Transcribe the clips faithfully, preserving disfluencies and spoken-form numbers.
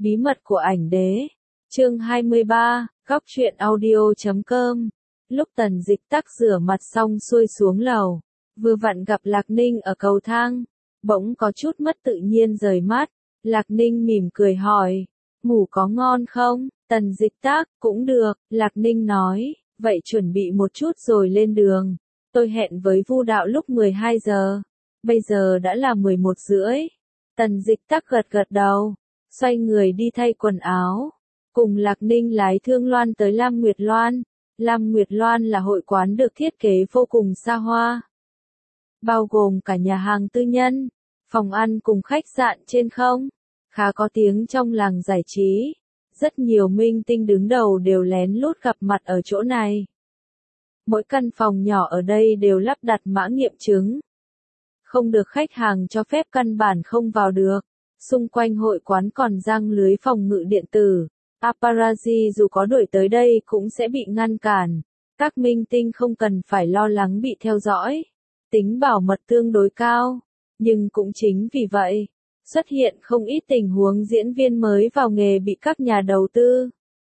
Bí mật của ảnh đế. Chương hai mươi ba, góc truyện audio chấm com. Lúc Tần Dịch Tắc rửa mặt xong xuôi xuống lầu, vừa vặn gặp Lạc Ninh ở cầu thang, bỗng có chút mất tự nhiên rời mắt. Lạc Ninh mỉm cười hỏi, ngủ có ngon không? Tần Dịch Tắc, cũng được, Lạc Ninh nói, vậy chuẩn bị một chút rồi lên đường. Tôi hẹn với Vu Đạo lúc mười hai giờ, bây giờ đã là mười một rưỡi. Tần Dịch Tắc gật gật đầu, xoay người đi thay quần áo, cùng Lạc Ninh lái Thương Loan tới Lam Nguyệt Loan. Lam Nguyệt Loan là hội quán được thiết kế vô cùng xa hoa, bao gồm cả nhà hàng tư nhân, phòng ăn cùng khách sạn trên không, khá có tiếng trong làng giải trí. Rất nhiều minh tinh đứng đầu đều lén lút gặp mặt ở chỗ này. Mỗi căn phòng nhỏ ở đây đều lắp đặt mã nghiệm chứng, không được khách hàng cho phép căn bản không vào được. Xung quanh hội quán còn giăng lưới phòng ngự điện tử, paparazzi dù có đuổi tới đây cũng sẽ bị ngăn cản. Các minh tinh không cần phải lo lắng bị theo dõi, tính bảo mật tương đối cao, nhưng cũng chính vì vậy, xuất hiện không ít tình huống diễn viên mới vào nghề bị các nhà đầu tư,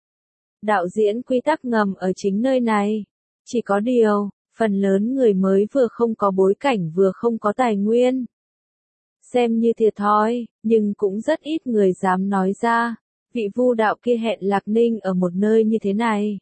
đạo diễn quy tắc ngầm ở chính nơi này. Chỉ có điều, phần lớn người mới vừa không có bối cảnh vừa không có tài nguyên, xem như thiệt thòi, nhưng cũng rất ít người dám nói ra. Vị Vu Đạo kia hẹn Lạc Ninh ở một nơi như thế này.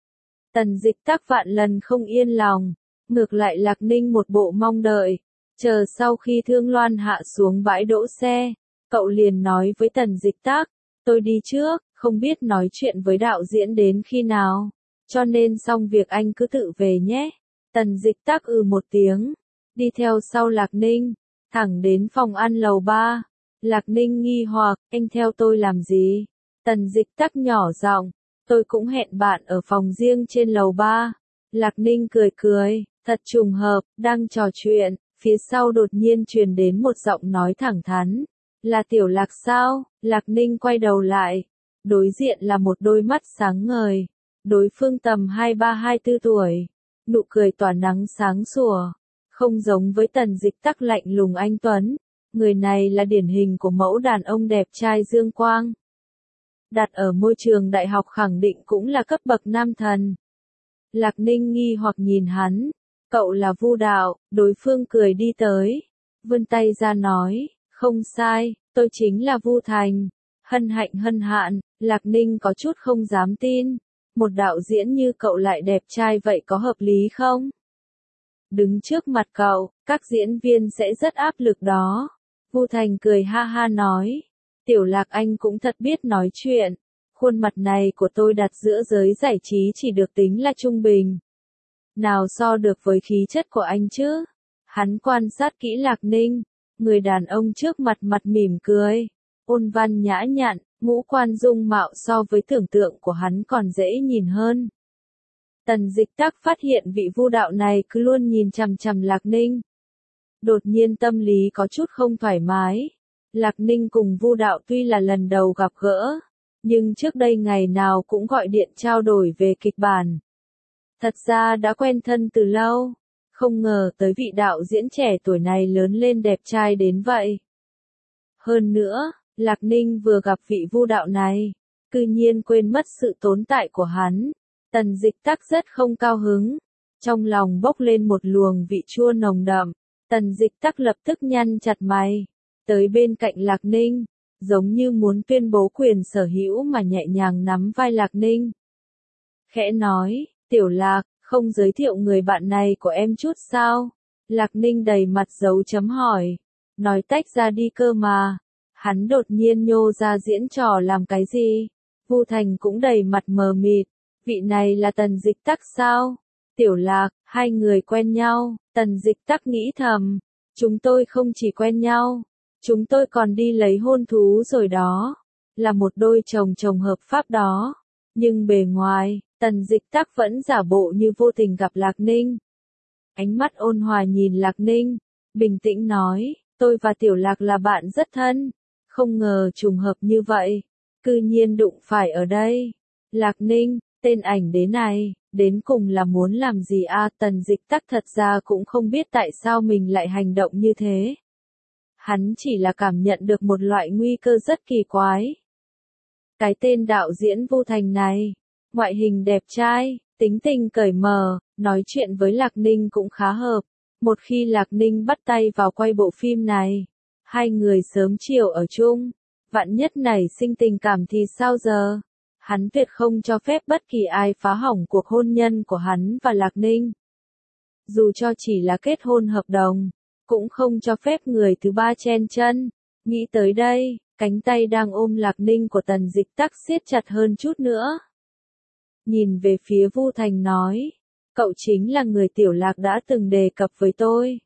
Tần Dịch Tắc vạn lần không yên lòng, ngược lại Lạc Ninh một bộ mong đợi, chờ sau khi Thương Loan hạ xuống bãi đỗ xe, cậu liền nói với Tần Dịch Tắc, tôi đi trước, không biết nói chuyện với đạo diễn đến khi nào, cho nên xong việc anh cứ tự về nhé. Tần Dịch Tắc ừ một tiếng, đi theo sau Lạc Ninh, thẳng đến phòng ăn lầu ba. Lạc Ninh nghi hoặc, anh theo tôi làm gì? Tần Dịch Tắc nhỏ giọng, tôi cũng hẹn bạn ở phòng riêng trên lầu ba. Lạc Ninh cười cười, thật trùng hợp, đang trò chuyện, phía sau đột nhiên truyền đến một giọng nói thẳng thắn, là Tiểu Lạc sao? Lạc Ninh quay đầu lại, đối diện là một đôi mắt sáng ngời, đối phương tầm hai ba hai tư tuổi, nụ cười tỏa nắng sáng sủa, không giống với Tần Dịch Tắc lạnh lùng anh tuấn. Người này là điển hình của mẫu đàn ông đẹp trai dương quang, đặt ở môi trường đại học khẳng định cũng là cấp bậc nam thần. Lạc Ninh nghi hoặc nhìn hắn, cậu là Vu Đạo? Đối phương cười đi tới, vươn tay ra nói, không sai, tôi chính là Vu Thành. Hân hạnh hân hạn. Lạc Ninh có chút không dám tin, một đạo diễn như cậu lại đẹp trai vậy có hợp lý không? Đứng trước mặt cậu, các diễn viên sẽ rất áp lực đó. Vu Thành cười ha ha nói, Tiểu Lạc anh cũng thật biết nói chuyện, khuôn mặt này của tôi đặt giữa giới giải trí chỉ được tính là trung bình, nào so được với khí chất của anh chứ? Hắn quan sát kỹ Lạc Ninh, người đàn ông trước mặt mặt mỉm cười, ôn văn nhã nhặn, ngũ quan dung mạo so với tưởng tượng của hắn còn dễ nhìn hơn. Tần Dịch Tắc phát hiện vị Vu Đạo này cứ luôn nhìn chằm chằm Lạc Ninh, đột nhiên tâm lý có chút không thoải mái. Lạc Ninh cùng Vu Đạo tuy là lần đầu gặp gỡ, nhưng trước đây ngày nào cũng gọi điện trao đổi về kịch bản. Thật ra đã quen thân từ lâu, không ngờ tới vị đạo diễn trẻ tuổi này lớn lên đẹp trai đến vậy. Hơn nữa, Lạc Ninh vừa gặp vị Vu Đạo này, cư nhiên quên mất sự tồn tại của hắn. Tần Dịch Tắc rất không cao hứng, trong lòng bốc lên một luồng vị chua nồng đậm. Tần Dịch Tắc lập tức nhăn chặt mày, tới bên cạnh Lạc Ninh, giống như muốn tuyên bố quyền sở hữu mà nhẹ nhàng nắm vai Lạc Ninh. Khẽ nói, Tiểu Lạc, không giới thiệu người bạn này của em chút sao? Lạc Ninh đầy mặt dấu chấm hỏi, nói tách ra đi cơ mà. Hắn đột nhiên nhô ra diễn trò làm cái gì? Vu Thành cũng đầy mặt mờ mịt, vị này là Tần Dịch Tắc sao? Tiểu Lạc, hai người quen nhau. Tần Dịch Tắc nghĩ thầm, chúng tôi không chỉ quen nhau, chúng tôi còn đi lấy hôn thú rồi đó, là một đôi chồng chồng hợp pháp đó. Nhưng bề ngoài, Tần Dịch Tắc vẫn giả bộ như vô tình gặp Lạc Ninh. Ánh mắt ôn hòa nhìn Lạc Ninh, bình tĩnh nói, tôi và Tiểu Lạc là bạn rất thân, không ngờ trùng hợp như vậy, cư nhiên đụng phải ở đây. Lạc Ninh, tên ảnh đế này, đến cùng là muốn làm gì a? À, Tần Dịch Tắc thật ra cũng không biết tại sao mình lại hành động như thế. Hắn chỉ là cảm nhận được một loại nguy cơ rất kỳ quái. Cái tên đạo diễn Vu Thành này, ngoại hình đẹp trai, tính tình cởi mở, nói chuyện với Lạc Ninh cũng khá hợp. Một khi Lạc Ninh bắt tay vào quay bộ phim này, hai người sớm chiều ở chung, vạn nhất nảy sinh tình cảm thì sao giờ? Hắn tuyệt không cho phép bất kỳ ai phá hỏng cuộc hôn nhân của hắn và Lạc Ninh. Dù cho chỉ là kết hôn hợp đồng, cũng không cho phép người thứ ba chen chân. Nghĩ tới đây, cánh tay đang ôm Lạc Ninh của Tần Dịch Tắc siết chặt hơn chút nữa. Nhìn về phía Vu Thành nói, cậu chính là người Tiểu Lạc đã từng đề cập với tôi.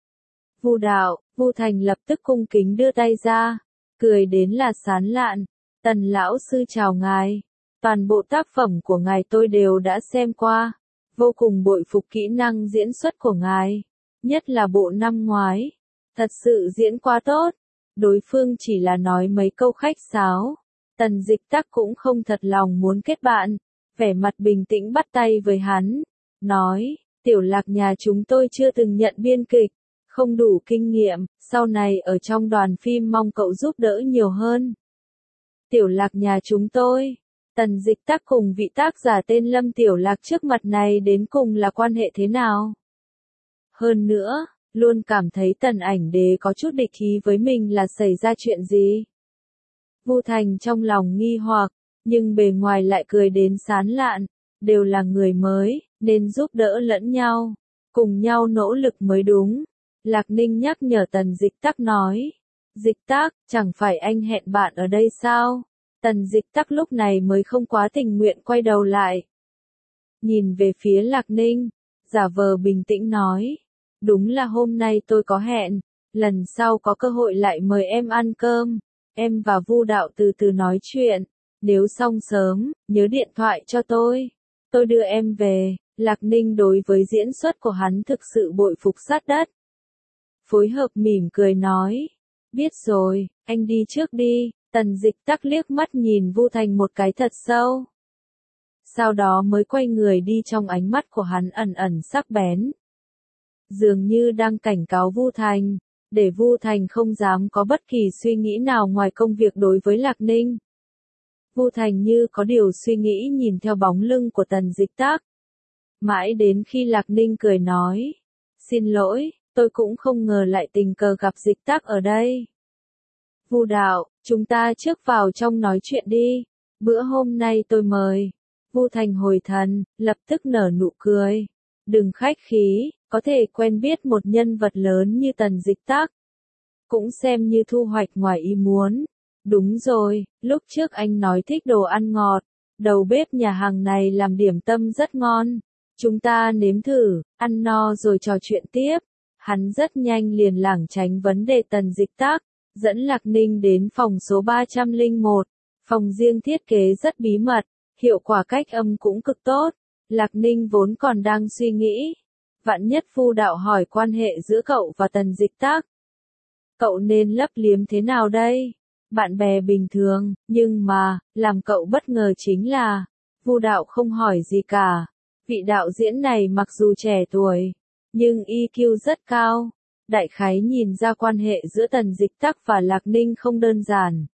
Vu đạo, Vu Thành lập tức cung kính đưa tay ra, cười đến là sán lạn. Tần lão sư chào ngài, toàn bộ tác phẩm của ngài tôi đều đã xem qua, vô cùng bội phục kỹ năng diễn xuất của ngài, nhất là bộ năm ngoái, thật sự diễn quá tốt. Đối phương chỉ là nói mấy câu khách sáo, Tần Dịch Tắc cũng không thật lòng muốn kết bạn, vẻ mặt bình tĩnh bắt tay với hắn, nói, Tiểu Lạc nhà chúng tôi chưa từng nhận biên kịch, không đủ kinh nghiệm, sau này ở trong đoàn phim mong cậu giúp đỡ nhiều hơn. Tiểu Lạc nhà chúng tôi, Tần Dịch Tắc cùng vị tác giả tên Lâm Tiểu Lạc trước mặt này đến cùng là quan hệ thế nào? Hơn nữa, luôn cảm thấy Tần Ảnh Đế có chút địch ý với mình là xảy ra chuyện gì? Vu Thành trong lòng nghi hoặc, nhưng bề ngoài lại cười đến sán lạn, đều là người mới, nên giúp đỡ lẫn nhau, cùng nhau nỗ lực mới đúng. Lạc Ninh nhắc nhở Tần Dịch Tắc nói, Dịch Tắc, chẳng phải anh hẹn bạn ở đây sao? Tần Dịch Tắc lúc này mới không quá tình nguyện quay đầu lại. Nhìn về phía Lạc Ninh, giả vờ bình tĩnh nói, đúng là hôm nay tôi có hẹn, lần sau có cơ hội lại mời em ăn cơm, em và Vu đạo từ từ nói chuyện, nếu xong sớm, nhớ điện thoại cho tôi, tôi đưa em về. Lạc Ninh đối với diễn xuất của hắn thực sự bội phục sát đất. Phối hợp mỉm cười nói, biết rồi, anh đi trước đi. Tần Dịch Tắc liếc mắt nhìn Vu Thành một cái thật sâu. Sau đó mới quay người đi, trong ánh mắt của hắn ẩn ẩn sắc bén. Dường như đang cảnh cáo Vu Thành, để Vu Thành không dám có bất kỳ suy nghĩ nào ngoài công việc đối với Lạc Ninh. Vu Thành như có điều suy nghĩ nhìn theo bóng lưng của Tần Dịch Tắc. Mãi đến khi Lạc Ninh cười nói, xin lỗi, tôi cũng không ngờ lại tình cờ gặp Dịch Tắc ở đây. Vu đạo, chúng ta trước vào trong nói chuyện đi, bữa hôm nay tôi mời. Vu Thành hồi thần, lập tức nở nụ cười. Đừng khách khí, có thể quen biết một nhân vật lớn như Tần Dịch Tắc, cũng xem như thu hoạch ngoài ý muốn. Đúng rồi, lúc trước anh nói thích đồ ăn ngọt, đầu bếp nhà hàng này làm điểm tâm rất ngon. Chúng ta nếm thử, ăn no rồi trò chuyện tiếp. Hắn rất nhanh liền lảng tránh vấn đề Tần Dịch Tắc, dẫn Lạc Ninh đến phòng số ba trăm lẻ một, phòng riêng thiết kế rất bí mật, hiệu quả cách âm cũng cực tốt. Lạc Ninh vốn còn đang suy nghĩ, vạn nhất Vu đạo hỏi quan hệ giữa cậu và Tần Dịch Tắc, cậu nên lấp liếm thế nào đây? Bạn bè bình thường, nhưng mà, làm cậu bất ngờ chính là, Vu đạo không hỏi gì cả. Vị đạo diễn này mặc dù trẻ tuổi, nhưng i kiu rất cao. Đại khái nhìn ra quan hệ giữa Tần Dịch Tắc và Lạc Ninh không đơn giản,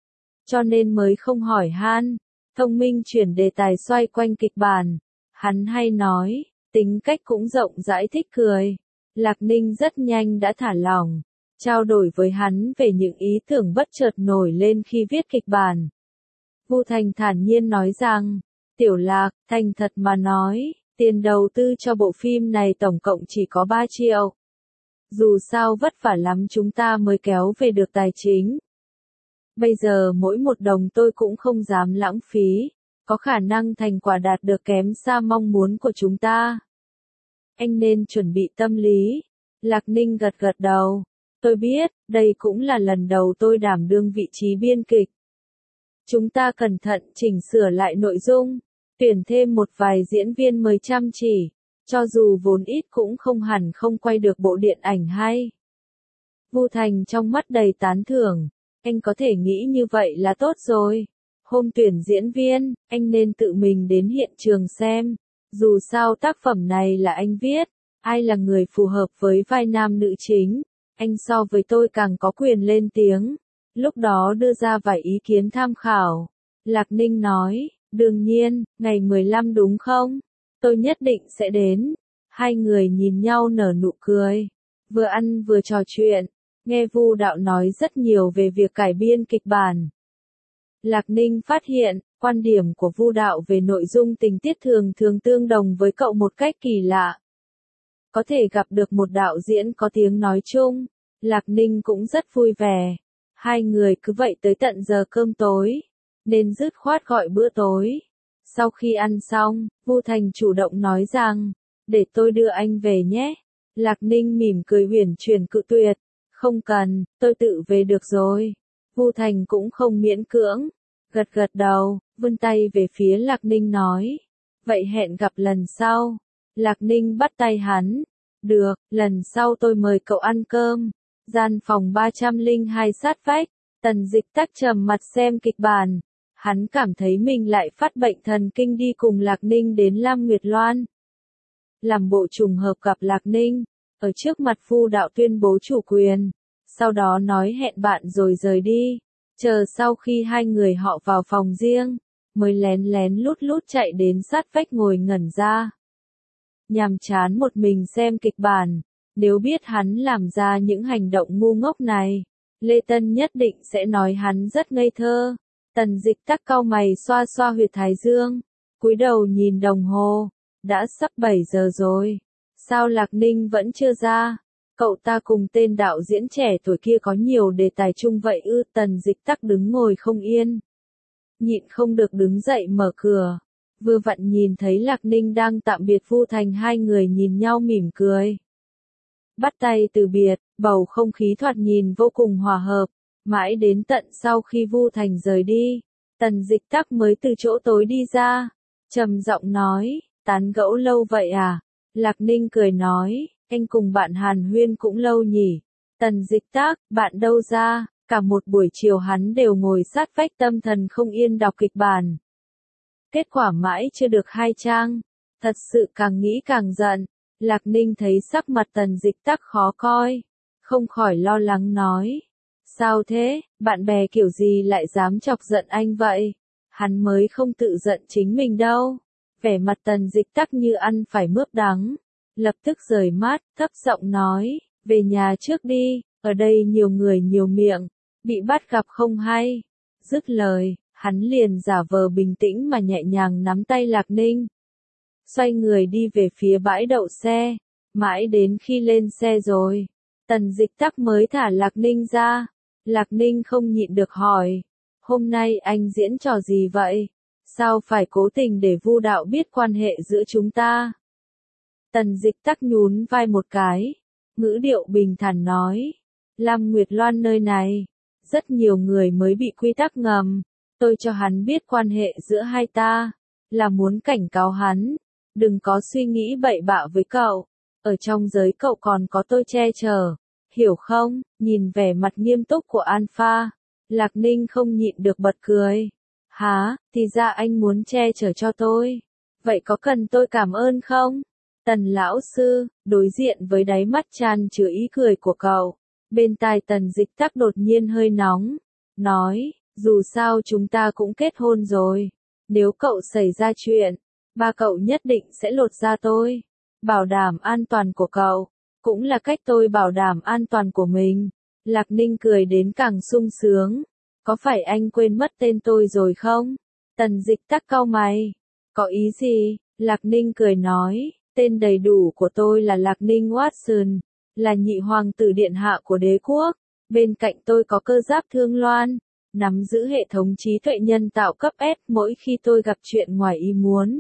cho nên mới không hỏi han. Thông minh chuyển đề tài xoay quanh kịch bản. Hắn hay nói, tính cách cũng rộng rãi thích cười. Lạc Ninh rất nhanh đã thả lỏng, trao đổi với hắn về những ý tưởng bất chợt nổi lên khi viết kịch bản. Vu Thành thản nhiên nói rằng, Tiểu Lạc, thành thật mà nói, tiền đầu tư cho bộ phim này tổng cộng chỉ có ba triệu. Dù sao vất vả lắm chúng ta mới kéo về được tài chính. Bây giờ mỗi một đồng tôi cũng không dám lãng phí, có khả năng thành quả đạt được kém xa mong muốn của chúng ta. Anh nên chuẩn bị tâm lý. Lạc Ninh gật gật đầu. Tôi biết, đây cũng là lần đầu tôi đảm đương vị trí biên kịch. Chúng ta cẩn thận chỉnh sửa lại nội dung, tuyển thêm một vài diễn viên mới chăm chỉ, cho dù vốn ít cũng không hẳn không quay được bộ điện ảnh hay. Vu Thành trong mắt đầy tán thưởng, anh có thể nghĩ như vậy là tốt rồi. Hôm tuyển diễn viên, anh nên tự mình đến hiện trường xem, dù sao tác phẩm này là anh viết, ai là người phù hợp với vai nam nữ chính, anh so với tôi càng có quyền lên tiếng, lúc đó đưa ra vài ý kiến tham khảo. Lạc Ninh nói, đương nhiên, ngày mười lăm đúng không? Tôi nhất định sẽ đến. Hai người nhìn nhau nở nụ cười. Vừa ăn vừa trò chuyện. Nghe Vu Đạo nói rất nhiều về việc cải biên kịch bản. Lạc Ninh phát hiện, quan điểm của Vu Đạo về nội dung tình tiết thường thường tương đồng với cậu một cách kỳ lạ. Có thể gặp được một đạo diễn có tiếng nói chung, Lạc Ninh cũng rất vui vẻ. Hai người cứ vậy tới tận giờ cơm tối, nên dứt khoát gọi bữa tối. Sau khi ăn xong, Vu Thành chủ động nói rằng, để tôi đưa anh về nhé. Lạc Ninh mỉm cười uyển chuyển cự tuyệt, không cần, tôi tự về được rồi. Vu Thành cũng không miễn cưỡng, gật gật đầu, vươn tay về phía Lạc Ninh nói, vậy hẹn gặp lần sau. Lạc Ninh bắt tay hắn, được, lần sau tôi mời cậu ăn cơm. Gian phòng ba trăm lẻ hai sát vách, Tần Dịch Tắc trầm mặt xem kịch bản. Hắn cảm thấy mình lại phát bệnh thần kinh đi cùng Lạc Ninh đến Lam Nguyệt Loan. Làm bộ trùng hợp gặp Lạc Ninh, ở trước mặt Vu Đạo tuyên bố chủ quyền, sau đó nói hẹn bạn rồi rời đi. Chờ sau khi hai người họ vào phòng riêng, mới lén lén lút lút chạy đến sát vách ngồi ngẩn ra. Nhàm chán một mình xem kịch bản, nếu biết hắn làm ra những hành động ngu ngốc này, Lê Tân nhất định sẽ nói hắn rất ngây thơ. Tần Dịch Tắc cau mày xoa xoa huyệt thái dương, cúi đầu nhìn đồng hồ, đã sắp bảy giờ rồi, sao Lạc Ninh vẫn chưa ra? Cậu ta cùng tên đạo diễn trẻ tuổi kia có nhiều đề tài chung vậy ư? Tần Dịch Tắc đứng ngồi không yên, nhịn không được đứng dậy mở cửa, vừa vặn nhìn thấy Lạc Ninh đang tạm biệt Vu Thành, hai người nhìn nhau mỉm cười. Bắt tay từ biệt, bầu không khí thoạt nhìn vô cùng hòa hợp, mãi đến tận sau khi Vu Thành rời đi, Tần Dịch Tắc mới từ chỗ tối đi ra, trầm giọng nói, tán gẫu lâu vậy à? Lạc Ninh cười nói, anh cùng bạn Hàn Huyên cũng lâu nhỉ. Tần Dịch Tắc, bạn đâu ra? Cả một buổi chiều hắn đều ngồi sát vách tâm thần không yên đọc kịch bản. Kết quả mãi chưa được hai trang, thật sự càng nghĩ càng giận. Lạc Ninh thấy sắc mặt Tần Dịch Tắc khó coi, không khỏi lo lắng nói, sao thế, bạn bè kiểu gì lại dám chọc giận anh vậy? Hắn mới không tự giận chính mình đâu. Vẻ mặt Tần Dịch Tắc như ăn phải mướp đắng, lập tức rời mắt, thấp giọng nói, về nhà trước đi, ở đây nhiều người nhiều miệng, bị bắt gặp không hay. Dứt lời, hắn liền giả vờ bình tĩnh mà nhẹ nhàng nắm tay Lạc Ninh, xoay người đi về phía bãi đậu xe. Mãi đến khi lên xe rồi, Tần Dịch Tắc mới thả Lạc Ninh ra. Lạc Ninh không nhịn được hỏi, hôm nay anh diễn trò gì vậy? Sao phải cố tình để Vu Đạo biết quan hệ giữa chúng ta? Tần Dịch Tắc nhún vai một cái, ngữ điệu bình thản nói, Lam Nguyệt Loan nơi này, rất nhiều người mới bị quy tắc ngầm, tôi cho hắn biết quan hệ giữa hai ta, là muốn cảnh cáo hắn, đừng có suy nghĩ bậy bạ với cậu, ở trong giới cậu còn có tôi che chở, hiểu không? Nhìn vẻ mặt nghiêm túc của Alpha, Lạc Ninh không nhịn được bật cười. Hả, thì ra anh muốn che chở cho tôi, vậy có cần tôi cảm ơn không? Tần lão sư, đối diện với đáy mắt tràn chứa ý cười của cậu, bên tai Tần Dịch Tắc đột nhiên hơi nóng, nói, dù sao chúng ta cũng kết hôn rồi, nếu cậu xảy ra chuyện, ba cậu nhất định sẽ lột da tôi, bảo đảm an toàn của cậu, cũng là cách tôi bảo đảm an toàn của mình. Lạc Ninh cười đến càng sung sướng, có phải anh quên mất tên tôi rồi không? Tần Dịch Tắc cau mày, có ý gì? Lạc Ninh cười nói, tên đầy đủ của tôi là Lạc Ninh Watson, là nhị hoàng tử điện hạ của đế quốc, bên cạnh tôi có cơ giáp Thương Loan, nắm giữ hệ thống trí tuệ nhân tạo cấp S, mỗi khi tôi gặp chuyện ngoài ý muốn,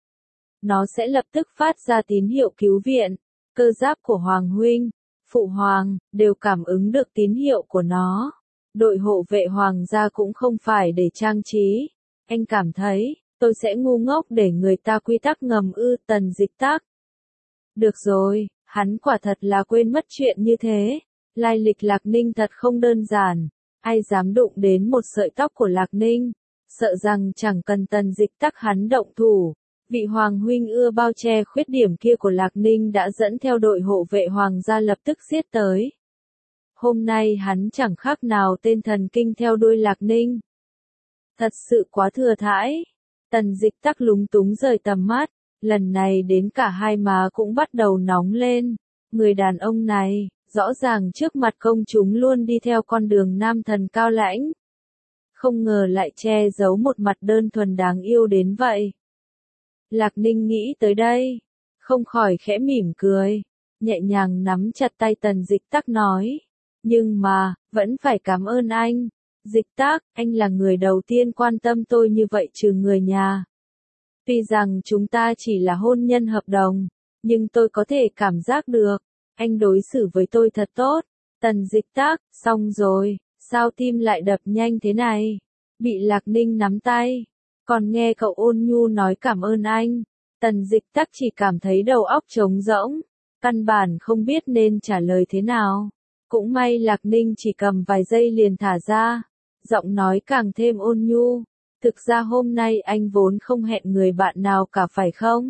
nó sẽ lập tức phát ra tín hiệu cứu viện. Cơ giáp của Hoàng huynh, Phụ Hoàng, đều cảm ứng được tín hiệu của nó. Đội hộ vệ Hoàng gia cũng không phải để trang trí. Anh cảm thấy, tôi sẽ ngu ngốc để người ta quy tắc ngầm ư? Tần Dịch Tắc. Được rồi, hắn quả thật là quên mất chuyện như thế. Lai lịch Lạc Ninh thật không đơn giản. Ai dám đụng đến một sợi tóc của Lạc Ninh, sợ rằng chẳng cần Tần Dịch Tắc hắn động thủ. Vị Hoàng huynh ưa bao che khuyết điểm kia của Lạc Ninh đã dẫn theo đội hộ vệ Hoàng gia lập tức giết tới. Hôm nay hắn chẳng khác nào tên thần kinh theo đuôi Lạc Ninh. Thật sự quá thừa thãi. Tần Dịch Tắc lúng túng rời tầm mắt, lần này đến cả hai má cũng bắt đầu nóng lên. Người đàn ông này, rõ ràng trước mặt công chúng luôn đi theo con đường nam thần cao lãnh. Không ngờ lại che giấu một mặt đơn thuần đáng yêu đến vậy. Lạc Ninh nghĩ tới đây, không khỏi khẽ mỉm cười, nhẹ nhàng nắm chặt tay Tần Dịch Tắc nói. Nhưng mà, vẫn phải cảm ơn anh. Dịch Tắc, anh là người đầu tiên quan tâm tôi như vậy trừ người nhà. Tuy rằng chúng ta chỉ là hôn nhân hợp đồng, nhưng tôi có thể cảm giác được, anh đối xử với tôi thật tốt. Tần Dịch Tắc, xong rồi, sao tim lại đập nhanh thế này? Bị Lạc Ninh nắm tay, còn nghe cậu ôn nhu nói cảm ơn anh. Tần Dịch Tắc chỉ cảm thấy đầu óc trống rỗng, căn bản không biết nên trả lời thế nào. Cũng may Lạc Ninh chỉ cầm vài giây liền thả ra, giọng nói càng thêm ôn nhu. Thực ra hôm nay anh vốn không hẹn người bạn nào cả phải không?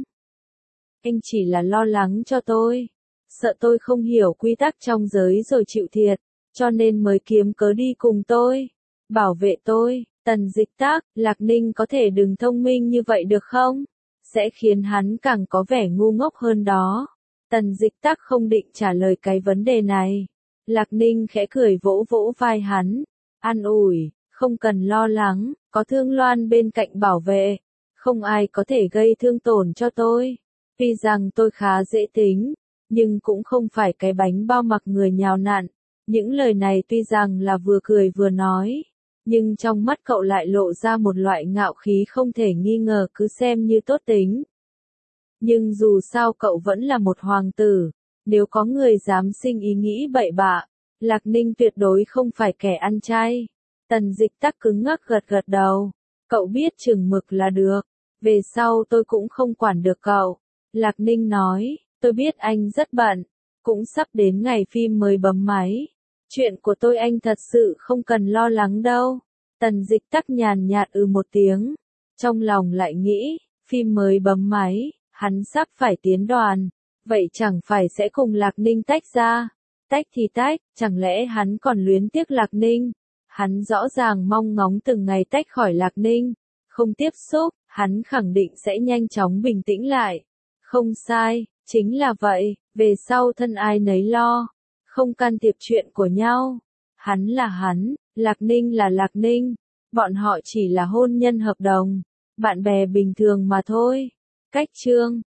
Anh chỉ là lo lắng cho tôi, sợ tôi không hiểu quy tắc trong giới rồi chịu thiệt, cho nên mới kiếm cớ đi cùng tôi, bảo vệ tôi. Tần Dịch Tắc, Lạc Ninh có thể đừng thông minh như vậy được không? Sẽ khiến hắn càng có vẻ ngu ngốc hơn đó. Tần Dịch Tắc không định trả lời cái vấn đề này. Lạc Ninh khẽ cười vỗ vỗ vai hắn, an ủi, không cần lo lắng, có Thương Loan bên cạnh bảo vệ, không ai có thể gây thương tổn cho tôi. Tuy rằng tôi khá dễ tính, nhưng cũng không phải cái bánh bao mặc người nhào nặn. Những lời này tuy rằng là vừa cười vừa nói, nhưng trong mắt cậu lại lộ ra một loại ngạo khí không thể nghi ngờ, cứ xem như tốt tính. Nhưng dù sao cậu vẫn là một hoàng tử, nếu có người dám sinh ý nghĩ bậy bạ, Lạc Ninh tuyệt đối không phải kẻ ăn chay. Tần Dịch Tắc cứng ngắc gật gật đầu, cậu biết chừng mực là được, về sau tôi cũng không quản được cậu. Lạc Ninh nói, tôi biết anh rất bận, cũng sắp đến ngày phim mới bấm máy. Chuyện của tôi anh thật sự không cần lo lắng đâu. Tần Dịch Tắc nhàn nhạt ừ một tiếng, trong lòng lại nghĩ, phim mới bấm máy, hắn sắp phải tiến đoàn, vậy chẳng phải sẽ cùng Lạc Ninh tách ra. Tách thì tách, chẳng lẽ hắn còn luyến tiếc Lạc Ninh? Hắn rõ ràng mong ngóng từng ngày tách khỏi Lạc Ninh, không tiếp xúc, hắn khẳng định sẽ nhanh chóng bình tĩnh lại. Không sai, chính là vậy, về sau thân ai nấy lo, không can thiệp chuyện của nhau. Hắn là hắn, Lạc Ninh là Lạc Ninh, bọn họ chỉ là hôn nhân hợp đồng, bạn bè bình thường mà thôi. Cách chương